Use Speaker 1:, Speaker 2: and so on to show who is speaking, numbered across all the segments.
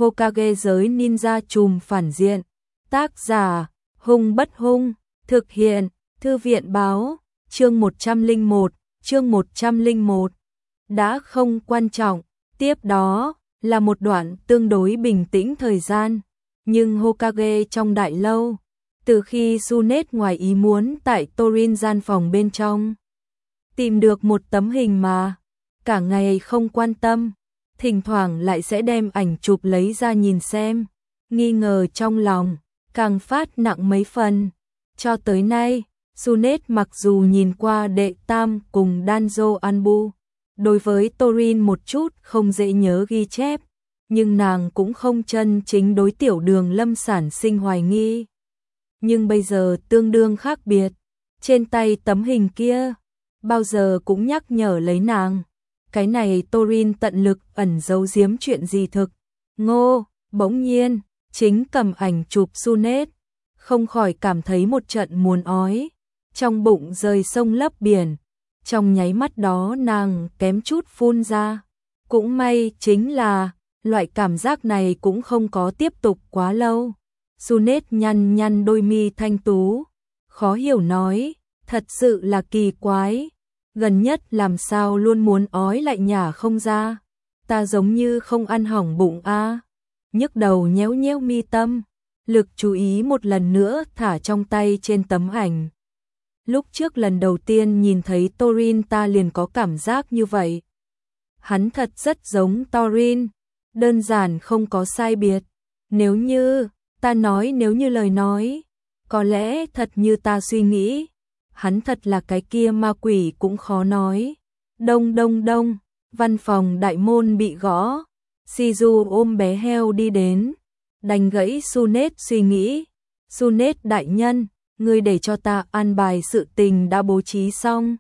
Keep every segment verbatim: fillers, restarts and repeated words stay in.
Speaker 1: Hokage giới ninja trùm phản diện. Tác giả, Hung Bất Hung, thực hiện, Thư viện báo, chương một trăm lẻ một, chương một trăm lẻ một. Đã không quan trọng, tiếp đó là một đoạn tương đối bình tĩnh thời gian, nhưng Hokage trong đại lâu, từ khi Tsunade ngoài ý muốn tại Torin gian phòng bên trong, tìm được một tấm hình mà cả ngày không quan tâm, thỉnh thoảng lại sẽ đem ảnh chụp lấy ra nhìn xem, nghi ngờ trong lòng càng phát nặng mấy phần. Cho tới nay, Tsunade mặc dù nhìn qua đệ tam cùng Danzo Anbu, đối với Torin một chút không dễ nhớ ghi chép, nhưng nàng cũng không chân chính đối Tiểu Đường Lâm sản sinh hoài nghi. Nhưng bây giờ tương đương khác biệt, trên tay tấm hình kia, bao giờ cũng nhắc nhở lấy nàng. Cái này Torin tận lực ẩn giấu giếm chuyện gì thực. Ngô, bỗng nhiên, chính cầm ảnh chụp Tsunade, không khỏi cảm thấy một trận muốn ói, trong bụng rời sông lấp biển. Trong nháy mắt đó nàng kém chút phun ra. Cũng may chính là, loại cảm giác này cũng không có tiếp tục quá lâu. Tsunade nhăn nhăn đôi mi thanh tú, khó hiểu nói, thật sự là kỳ quái. Gần nhất làm sao luôn muốn ói lại nhả không ra. Ta giống như không ăn hỏng bụng a. À. Nhức đầu nhéo nhéo mi tâm, lực chú ý một lần nữa thả trong tay trên tấm ảnh. Lúc trước lần đầu tiên nhìn thấy Torin ta liền có cảm giác như vậy. Hắn thật rất giống Torin, đơn giản không có sai biệt. Nếu như, ta nói nếu như lời nói, có lẽ thật như ta suy nghĩ. Hắn thật là cái kia ma quỷ cũng khó nói. Đông đông đông, văn phòng đại môn bị gõ. Shizu ôm bé heo đi đến, đành gãy Tsunade suy nghĩ. Tsunade đại nhân, ngươi để cho ta an bài sự tình đã bố trí xong.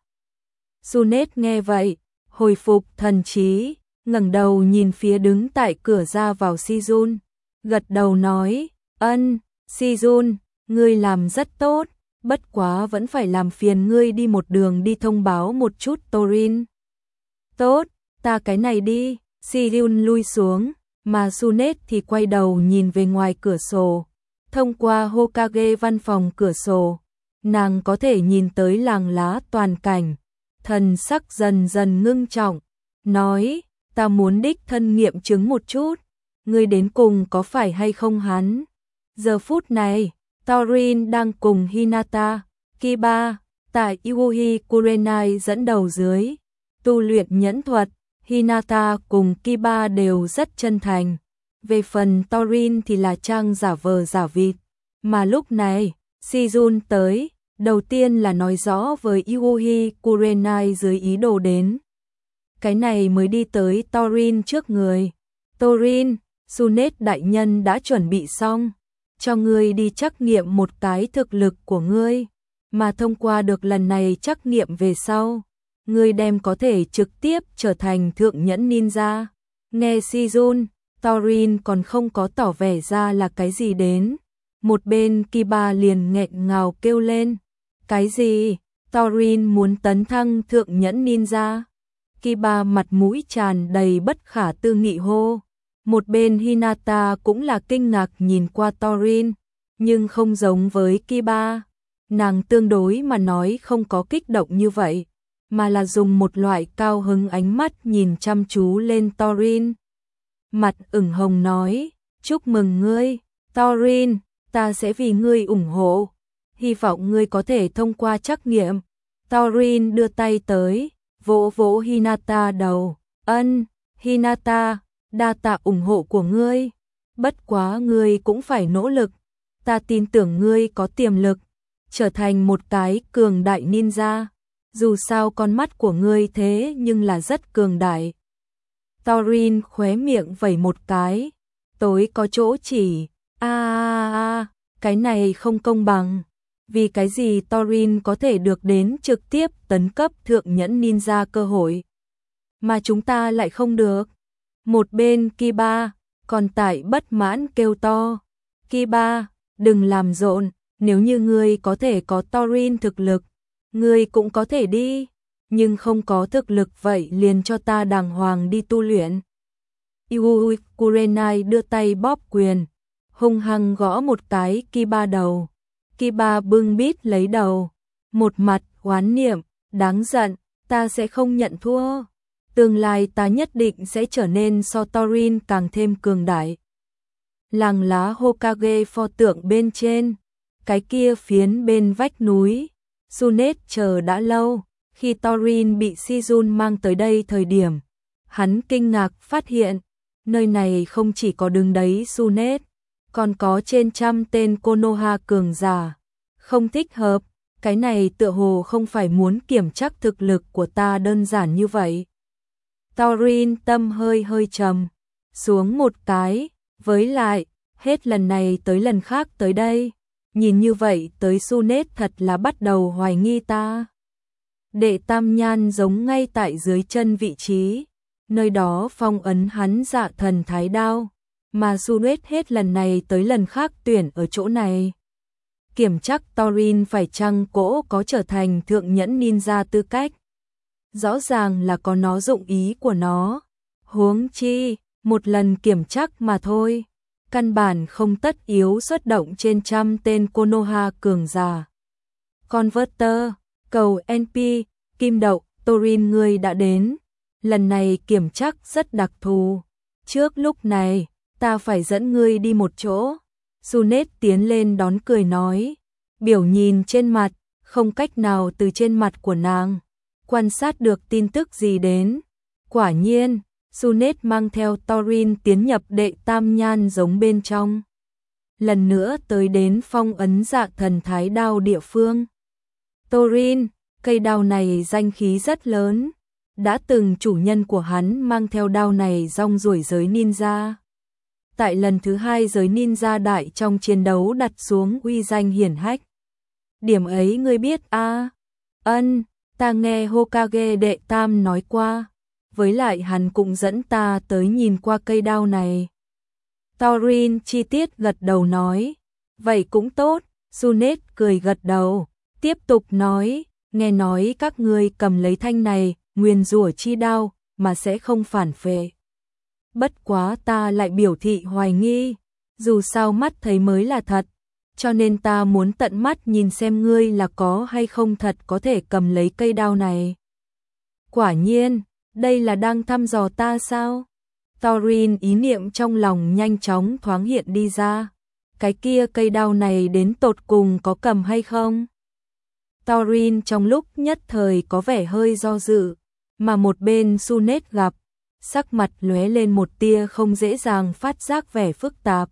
Speaker 1: Tsunade nghe vậy, hồi phục thần trí, ngẩng đầu nhìn phía đứng tại cửa ra vào Shizun, gật đầu nói, ân, Shizun, ngươi làm rất tốt. Bất quá vẫn phải làm phiền ngươi đi một đường đi thông báo một chút Torin. Tốt, ta cái này đi. Shizun lui xuống, mà Tsunade thì quay đầu nhìn về ngoài cửa sổ. Thông qua Hokage văn phòng cửa sổ, nàng có thể nhìn tới làng lá toàn cảnh. Thần sắc dần dần ngưng trọng, nói, ta muốn đích thân nghiệm chứng một chút, ngươi đến cùng có phải hay không hắn. Giờ phút này, Torin đang cùng Hinata, Kiba, tại Iwuhi Kurenai dẫn đầu dưới, tu luyện nhẫn thuật. Hinata cùng Kiba đều rất chân thành. Về phần Torin thì là trang giả vờ giả vịt. Mà lúc này, Shizun tới, đầu tiên là nói rõ với Iwuhi Kurenai dưới ý đồ đến. Cái này mới đi tới Torin trước người. Torin, Tsunade đại nhân đã chuẩn bị xong, cho ngươi đi trắc nghiệm một cái thực lực của ngươi, mà thông qua được lần này trắc nghiệm về sau, ngươi đem có thể trực tiếp trở thành thượng nhẫn ninja. Nghe Shizun, Torin còn không có tỏ vẻ ra là cái gì đến. Một bên Kiba liền nghẹn ngào kêu lên. Cái gì? Torin muốn tấn thăng thượng nhẫn ninja? Kiba mặt mũi tràn đầy bất khả tư nghị hô. Một bên Hinata cũng là kinh ngạc nhìn qua Torin, nhưng không giống với Kiba. Nàng tương đối mà nói không có kích động như vậy, mà là dùng một loại cao hứng ánh mắt nhìn chăm chú lên Torin. Mặt ửng hồng nói, chúc mừng ngươi, Torin, ta sẽ vì ngươi ủng hộ, hy vọng ngươi có thể thông qua trắc nghiệm. Torin đưa tay tới, vỗ vỗ Hinata đầu, ân, Hinata, đa tạ ủng hộ của ngươi, bất quá ngươi cũng phải nỗ lực, ta tin tưởng ngươi có tiềm lực, trở thành một cái cường đại ninja. Dù sao con mắt của ngươi thế nhưng là rất cường đại. Torin khóe miệng vẩy một cái, tối có chỗ chỉ, a a a, cái này không công bằng. Vì cái gì Torin có thể được đến trực tiếp tấn cấp thượng nhẫn ninja cơ hội, mà chúng ta lại không được. Một bên Kiba, còn tại bất mãn kêu to, Kiba, đừng làm rộn, nếu như ngươi có thể có Torin thực lực, ngươi cũng có thể đi, nhưng không có thực lực vậy liền cho ta đàng hoàng đi tu luyện. Yui Kurenai đưa tay bóp quyền, hung hăng gõ một cái Kiba đầu. Kiba bưng bít lấy đầu, một mặt oán niệm, đáng giận, ta sẽ không nhận thua. Tương lai ta nhất định sẽ trở nên so Thorin càng thêm cường đại. Làng lá Hokage pho tượng bên trên, cái kia phiến bên vách núi, Sunet chờ đã lâu, khi Thorin bị Shizun mang tới đây thời điểm, hắn kinh ngạc phát hiện, nơi này không chỉ có đứng đấy Sunet, còn có trên trăm tên Konoha cường giả. Không thích hợp, cái này tựa hồ không phải muốn kiểm chắc thực lực của ta đơn giản như vậy. Thorin tâm hơi hơi trầm xuống một cái, với lại, hết lần này tới lần khác tới đây, nhìn như vậy tới Sunet thật là bắt đầu hoài nghi ta. Đệ tam nhan giống ngay tại dưới chân vị trí, nơi đó phong ấn hắn Dạ Thần Thái Đao, mà Sunet hết lần này tới lần khác tuyển ở chỗ này. Kiểm chắc Thorin phải chăng cỗ có trở thành thượng nhẫn ninja tư cách. Rõ ràng là có nó dụng ý của nó. Huống chi, một lần kiểm chắc mà thôi. Căn bản không tất yếu xuất động trên trăm tên Konoha cường giả. Converter, cầu en pê, Kim Đậu, Thorin ngươi đã đến. Lần này kiểm chắc rất đặc thù. Trước lúc này, ta phải dẫn ngươi đi một chỗ. Sunet tiến lên đón cười nói, biểu nhìn trên mặt, không cách nào từ trên mặt của nàng quan sát được tin tức gì đến. Quả nhiên, Sunet mang theo Thorin tiến nhập đệ tam nhan giống bên trong. Lần nữa tới đến phong ấn Dạ Thần Thái Đao địa phương. Thorin, cây đao này danh khí rất lớn, đã từng chủ nhân của hắn mang theo đao này rong ruổi giới ninja. Tại lần thứ hai giới ninja đại trong chiến đấu đặt xuống uy danh hiển hách. Điểm ấy ngươi biết a? À? Ân, ta nghe Hokage đệ tam nói qua, với lại hắn cũng dẫn ta tới nhìn qua cây đao này. Thorin chi tiết gật đầu nói, vậy cũng tốt. Sunet cười gật đầu, tiếp tục nói, nghe nói các ngươi cầm lấy thanh này, nguyên rủa chi đao, mà sẽ không phản phệ. Bất quá ta lại biểu thị hoài nghi, dù sao mắt thấy mới là thật, cho nên ta muốn tận mắt nhìn xem ngươi là có hay không thật có thể cầm lấy cây đao này. Quả nhiên, đây là đang thăm dò ta sao? Thorin ý niệm trong lòng nhanh chóng thoáng hiện đi ra. Cái kia cây đao này đến tột cùng có cầm hay không? Thorin trong lúc nhất thời có vẻ hơi do dự, mà một bên Sunet gặp, sắc mặt lóe lên một tia không dễ dàng phát giác vẻ phức tạp.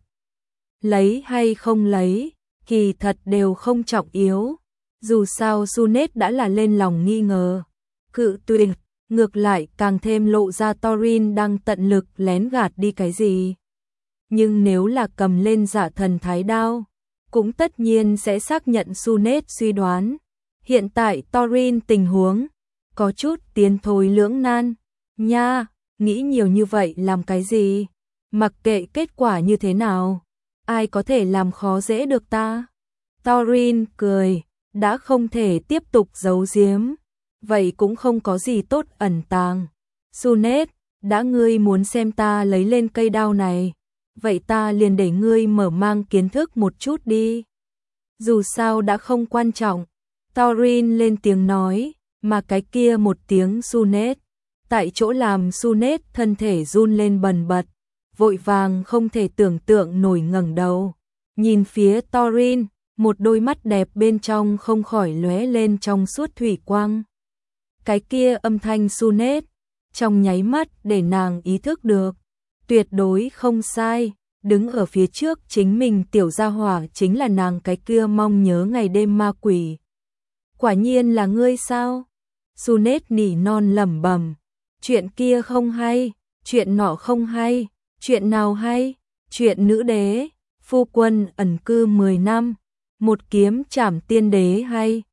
Speaker 1: Lấy hay không lấy, kỳ thật đều không trọng yếu. Dù sao Sunet đã là lên lòng nghi ngờ. Cự tuyệt, ngược lại càng thêm lộ ra Thorin đang tận lực lén gạt đi cái gì. Nhưng nếu là cầm lên Dạ Thần Thái Đao, cũng tất nhiên sẽ xác nhận Sunet suy đoán. Hiện tại Thorin tình huống có chút tiến thối lưỡng nan. Nha, nghĩ nhiều như vậy làm cái gì? Mặc kệ kết quả như thế nào, ai có thể làm khó dễ được ta? Thorin cười, đã không thể tiếp tục giấu giếm, vậy cũng không có gì tốt ẩn tàng. Sunet, đã ngươi muốn xem ta lấy lên cây đao này, vậy ta liền để ngươi mở mang kiến thức một chút đi. Dù sao đã không quan trọng. Thorin lên tiếng nói, mà cái kia một tiếng Sunet, tại chỗ làm Sunet thân thể run lên bần bật, vội vàng không thể tưởng tượng nổi ngẩng đầu, nhìn phía Thorin, một đôi mắt đẹp bên trong không khỏi lóe lên trong suốt thủy quang. Cái kia âm thanh Sunet, trong nháy mắt để nàng ý thức được, tuyệt đối không sai, đứng ở phía trước chính mình tiểu gia hỏa chính là nàng cái kia mong nhớ ngày đêm ma quỷ. Quả nhiên là ngươi sao? Sunet nỉ non lẩm bẩm, chuyện kia không hay, chuyện nọ không hay, chuyện nào hay? Chuyện nữ đế, phu quân ẩn cư mười năm, một kiếm trảm tiên đế hay,